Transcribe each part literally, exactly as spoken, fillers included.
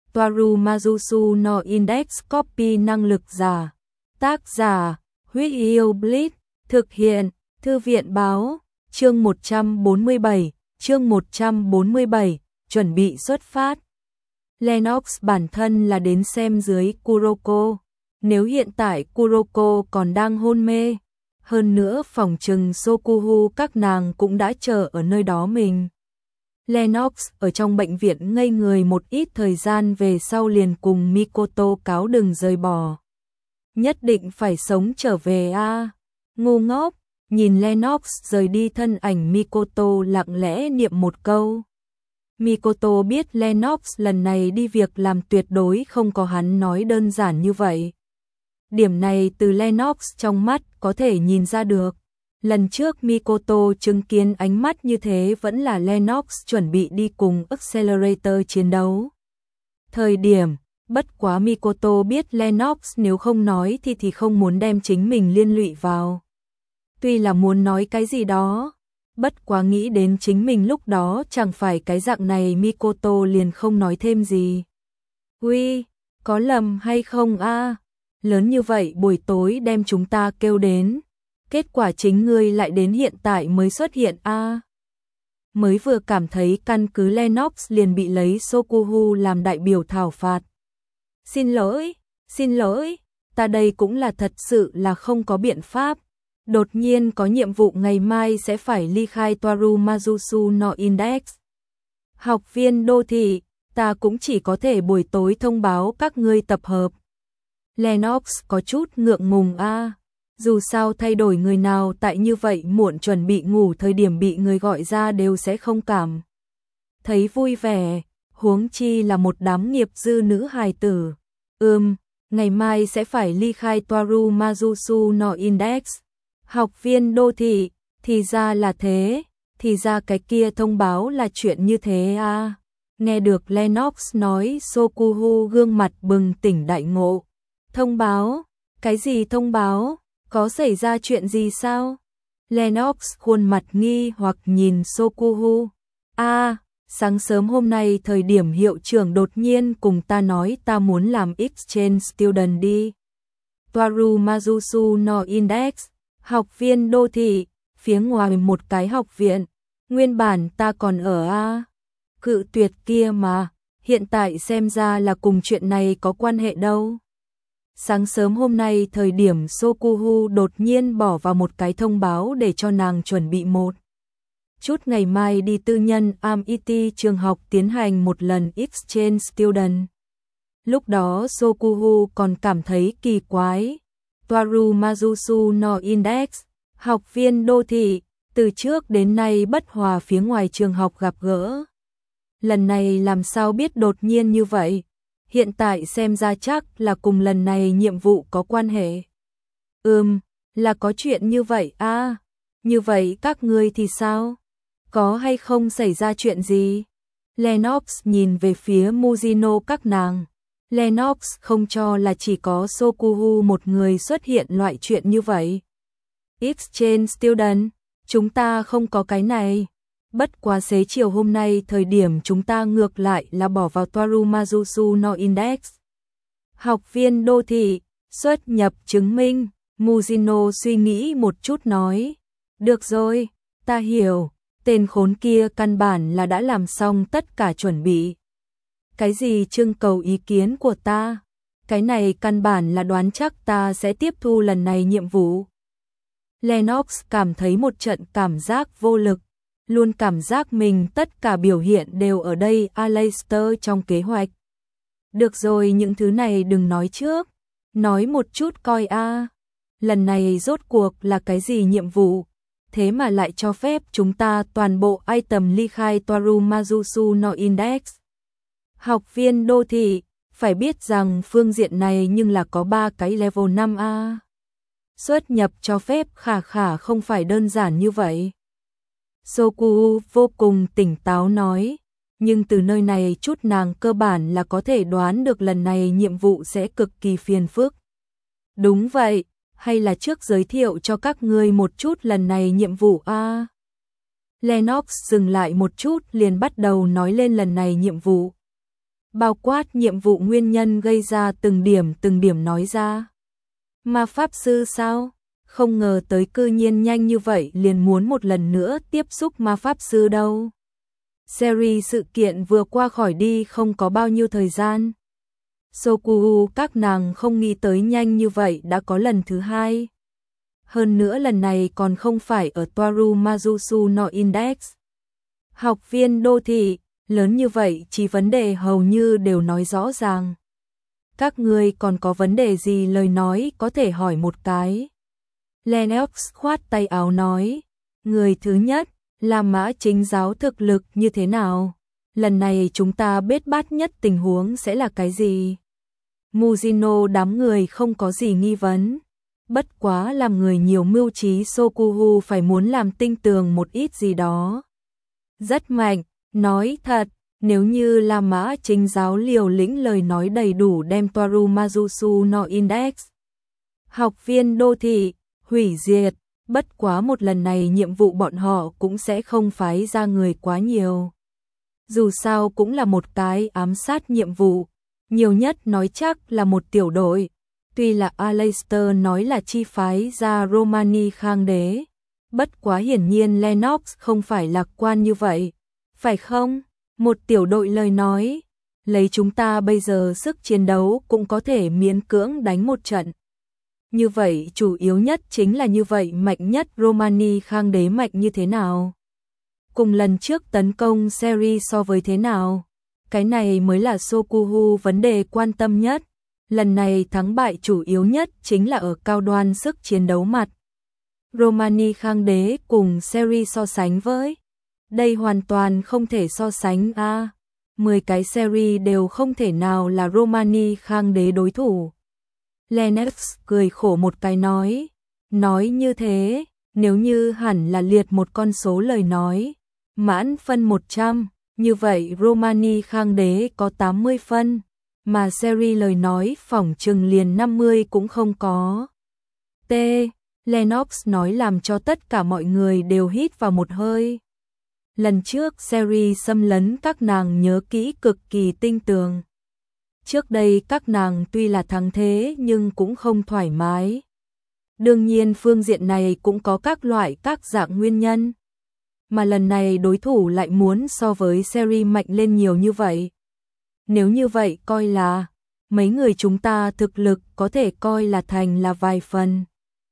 Toaru Mazusu no Index Copy năng lực giả. Tác giả, Huyết Yêu Bleach. Thực hiện, Thư viện báo. Chương một trăm bốn mươi bảy, chương một trăm bốn mươi bảy, chuẩn bị xuất phát. Lennox bản thân là đến xem dưới Kuroko. Nếu hiện tại Kuroko còn đang hôn mê, hơn nữa phòng trừng Sokuhu các nàng cũng đã chờ ở nơi đó mình. Lennox ở trong bệnh viện ngây người một ít thời gian về sau liền cùng Mikoto cáo đừng rời bỏ. Nhất định phải sống trở về a. À. Ngu ngốc, nhìn Lennox rời đi thân ảnh Mikoto lặng lẽ niệm một câu. Mikoto biết Lennox lần này đi việc làm tuyệt đối không có hắn nói đơn giản như vậy. Điểm này từ Lennox trong mắt có thể nhìn ra được. Lần trước Mikoto chứng kiến ánh mắt như thế vẫn là Lennox chuẩn bị đi cùng Accelerator chiến đấu. Thời điểm, bất quá Mikoto biết Lennox nếu không nói thì thì không muốn đem chính mình liên lụy vào. Tuy là muốn nói cái gì đó, bất quá nghĩ đến chính mình lúc đó chẳng phải cái dạng này Mikoto liền không nói thêm gì. Uy, có lầm hay không a? Lớn như vậy buổi tối đem chúng ta kêu đến. Kết quả chính ngươi lại đến hiện tại mới xuất hiện a. À. Mới vừa cảm thấy căn cứ Lennox liền bị lấy Sokuhu làm đại biểu thảo phạt. Xin lỗi, xin lỗi, ta đây cũng là thật sự là không có biện pháp. Đột nhiên có nhiệm vụ ngày mai sẽ phải ly khai Toaru Mazusu no Index. Học viên đô thị, ta cũng chỉ có thể buổi tối thông báo các ngươi tập hợp. Lennox có chút ngượng ngùng a. À. Dù sao thay đổi người nào tại như vậy muộn chuẩn bị ngủ thời điểm bị người gọi ra đều sẽ không cảm thấy vui vẻ, huống chi là một đám nghiệp dư nữ hài tử. Ừm, ngày mai sẽ phải ly khai Toaru Mazusu no Index. Học viên đô thị, thì ra là thế, thì ra cái kia thông báo là chuyện như thế à. Nghe được Lennox nói, Sokuhu gương mặt bừng tỉnh đại ngộ. Thông báo? Cái gì thông báo? Có xảy ra chuyện gì sao? Lennox khuôn mặt nghi hoặc nhìn Sokuhu. A, à, sáng sớm hôm nay thời điểm hiệu trưởng đột nhiên cùng ta nói ta muốn làm exchange student đi. Toaru Mazusu no Index, học viên đô thị, phía ngoài một cái học viện. Nguyên bản ta còn ở A. À. Cự tuyệt kia mà, hiện tại xem ra là cùng chuyện này có quan hệ đâu. Sáng sớm hôm nay thời điểm Sokuhu đột nhiên bỏ vào một cái thông báo để cho nàng chuẩn bị một chút ngày mai đi tư nhân a em i tê trường học tiến hành một lần exchange student. Lúc đó Sokuhu còn cảm thấy kỳ quái. Toaru Mazusu no Index, học viên đô thị, từ trước đến nay bất hòa phía ngoài trường học gặp gỡ. Lần này làm sao biết đột nhiên như vậy? Hiện tại xem ra chắc là cùng lần này nhiệm vụ có quan hệ. Ừm, là có chuyện như vậy à, như vậy các ngươi thì sao? Có hay không xảy ra chuyện gì? Lennox nhìn về phía Mujino các nàng. Lennox không cho là chỉ có Sokuhu một người xuất hiện loại chuyện như vậy. Exchange student, chúng ta không có cái này. Bất quá xế chiều hôm nay thời điểm chúng ta ngược lại là bỏ vào Toaru Mazusu no Index. Học viên đô thị, xuất nhập chứng minh, Mujino suy nghĩ một chút nói. Được rồi, ta hiểu, tên khốn kia căn bản là đã làm xong tất cả chuẩn bị. Cái gì trưng cầu ý kiến của ta? Cái này căn bản là đoán chắc ta sẽ tiếp thu lần này nhiệm vụ. Lennox cảm thấy một trận cảm giác vô lực. Luôn cảm giác mình tất cả biểu hiện đều ở đây Aleister trong kế hoạch. Được rồi, những thứ này đừng nói trước. Nói một chút coi a. À. Lần này rốt cuộc là cái gì nhiệm vụ? Thế mà lại cho phép chúng ta toàn bộ item ly khai Toaru Mazusu no Index. Học viên đô thị, phải biết rằng phương diện này nhưng là có ba cái level năm a. Xuất nhập cho phép khả khả không phải đơn giản như vậy. Sokuhu vô cùng tỉnh táo nói, nhưng từ nơi này chút nàng cơ bản là có thể đoán được lần này nhiệm vụ sẽ cực kỳ phiền phức. Đúng vậy, hay là trước giới thiệu cho các ngươi một chút lần này nhiệm vụ a. À? Lennox dừng lại một chút liền bắt đầu nói lên lần này nhiệm vụ. bao quát nhiệm vụ nguyên nhân gây ra từng điểm từng điểm nói ra. Ma pháp sư sao? Không ngờ tới cư nhiên nhanh như vậy liền muốn một lần nữa tiếp xúc ma pháp sư đâu. Series sự kiện vừa qua khỏi đi không có bao nhiêu thời gian. Sokuhu các nàng không nghĩ tới nhanh như vậy đã có lần thứ hai. Hơn nữa lần này còn không phải ở Toaru Mazusu no Index. Học viên đô thị, lớn như vậy chỉ vấn đề hầu như đều nói rõ ràng. Các người còn có vấn đề gì lời nói có thể hỏi một cái. Lennox khoát tay áo nói, người thứ nhất, là Mã Chính Giáo thực lực như thế nào? Lần này chúng ta biết bát nhất tình huống sẽ là cái gì? Mujino đám người không có gì nghi vấn. Bất quá làm người nhiều mưu trí Sokuhu phải muốn làm tinh tường một ít gì đó. Rất mạnh, nói thật, nếu như là Mã Chính Giáo liều lĩnh lời nói đầy đủ đem Toaru Mazusu no Index. Học viên đô thị, hủy diệt, bất quá một lần này nhiệm vụ bọn họ cũng sẽ không phái ra người quá nhiều. Dù sao cũng là một cái ám sát nhiệm vụ, nhiều nhất nói chắc là một tiểu đội. Tuy là Aleister nói là chi phái ra Romani Khang Đế, bất quá hiển nhiên Lennox không phải lạc quan như vậy, phải không? Một tiểu đội lời nói, lấy chúng ta bây giờ sức chiến đấu cũng có thể miễn cưỡng đánh một trận. Như vậy chủ yếu nhất chính là như vậy mạnh nhất Romani Khang Đế mạnh như thế nào? Cùng lần trước tấn công series so với thế nào? Cái này mới là Sokuhu vấn đề quan tâm nhất. Lần này thắng bại chủ yếu nhất chính là ở cao đoan sức chiến đấu mặt. Romani Khang Đế cùng series so sánh với. Đây hoàn toàn không thể so sánh a. À, mười cái series đều không thể nào là Romani Khang Đế đối thủ. Lennox cười khổ một cái nói. Nói như thế, nếu như hẳn là liệt một con số lời nói. Mãn phân một trăm, như vậy Romani Khang Đế có tám mươi phân. Mà series lời nói phỏng chừng liền năm mươi cũng không có. T. Lennox nói làm cho tất cả mọi người đều hít vào một hơi. Lần trước series xâm lấn các nàng nhớ kỹ cực kỳ tinh tường. Trước đây các nàng tuy là thắng thế nhưng cũng không thoải mái. Đương nhiên phương diện này cũng có các loại các dạng nguyên nhân. Mà lần này đối thủ lại muốn so với series mạnh lên nhiều như vậy. Nếu như vậy coi là, mấy người chúng ta thực lực có thể coi là thành là vài phần.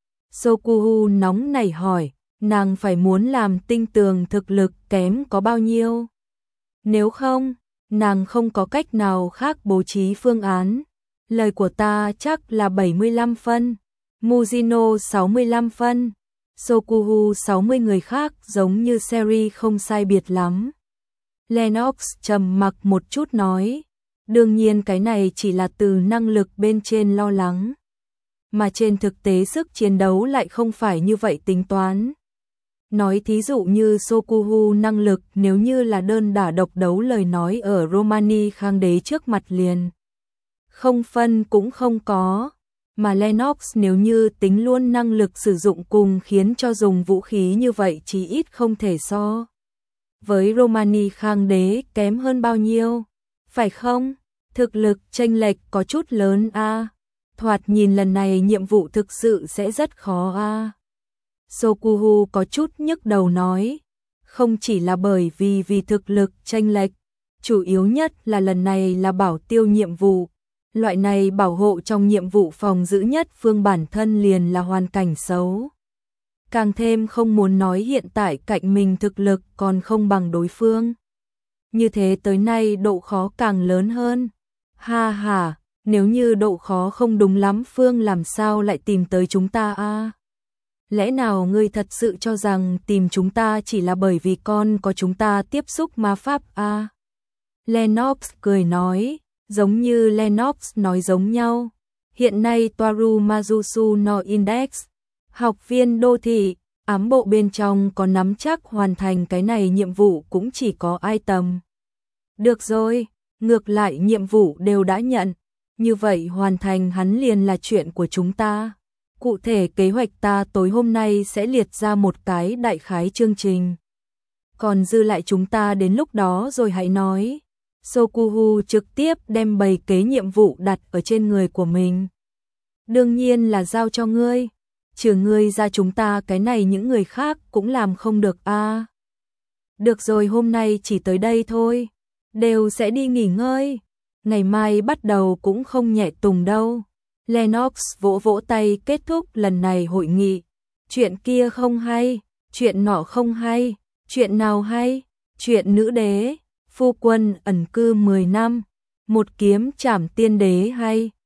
Sokuhu nóng nảy hỏi, nàng phải muốn làm tinh tường thực lực kém có bao nhiêu? Nếu không, nàng không có cách nào khác bố trí phương án. Lời của ta chắc là bảy mươi lăm phân, Mujino sáu mươi lăm phân, Sokuhu sáu mươi người khác giống như series không sai biệt lắm. Lennox trầm mặc một chút nói, đương nhiên cái này chỉ là từ năng lực bên trên lo lắng. Mà trên thực tế sức chiến đấu lại không phải như vậy tính toán. Nói thí dụ như Sokuhu năng lực nếu như là đơn đả độc đấu lời nói ở Romani Khang Đế trước mặt liền. Không phân cũng không có. Mà Lennox nếu như tính luôn năng lực sử dụng cùng khiến cho dùng vũ khí như vậy chí ít không thể so. Với Romani Khang Đế kém hơn bao nhiêu? Phải không? Thực lực chênh lệch có chút lớn a. À. Thoạt nhìn lần này nhiệm vụ thực sự sẽ rất khó a. À. Sokuhu có chút nhức đầu nói, không chỉ là bởi vì vì thực lực chênh lệch, chủ yếu nhất là lần này là bảo tiêu nhiệm vụ. Loại này bảo hộ trong nhiệm vụ phòng giữ nhất phương bản thân liền là hoàn cảnh xấu. Càng thêm không muốn nói hiện tại cạnh mình thực lực còn không bằng đối phương. Như thế tới nay độ khó càng lớn hơn. Ha ha, nếu như độ khó không đúng lắm Phương làm sao lại tìm tới chúng ta a? À? Lẽ nào ngươi thật sự cho rằng tìm chúng ta chỉ là bởi vì con có chúng ta tiếp xúc ma pháp a? À? Lennox cười nói, giống như Lennox nói giống nhau. Hiện nay Toaru Mazusu no Index, học viên đô thị, ám bộ bên trong có nắm chắc hoàn thành cái này nhiệm vụ cũng chỉ có item. Được rồi, ngược lại nhiệm vụ đều đã nhận, như vậy hoàn thành hắn liền là chuyện của chúng ta. Cụ thể kế hoạch ta tối hôm nay sẽ liệt ra một cái đại khái chương trình. Còn dư lại chúng ta đến lúc đó rồi hãy nói. Sokuhu trực tiếp đem bầy kế nhiệm vụ đặt ở trên người của mình. Đương nhiên là giao cho ngươi, trừ ngươi ra chúng ta cái này những người khác cũng làm không được a. À. Được rồi, hôm nay chỉ tới đây thôi, đều sẽ đi nghỉ ngơi, ngày mai bắt đầu cũng không nhẹ tùng đâu. Lennox vỗ vỗ tay kết thúc lần này hội nghị. Chuyện kia không hay, chuyện nọ không hay, chuyện nào hay? Chuyện nữ đế, phu quân ẩn cư mười năm, một kiếm trảm tiên đế hay.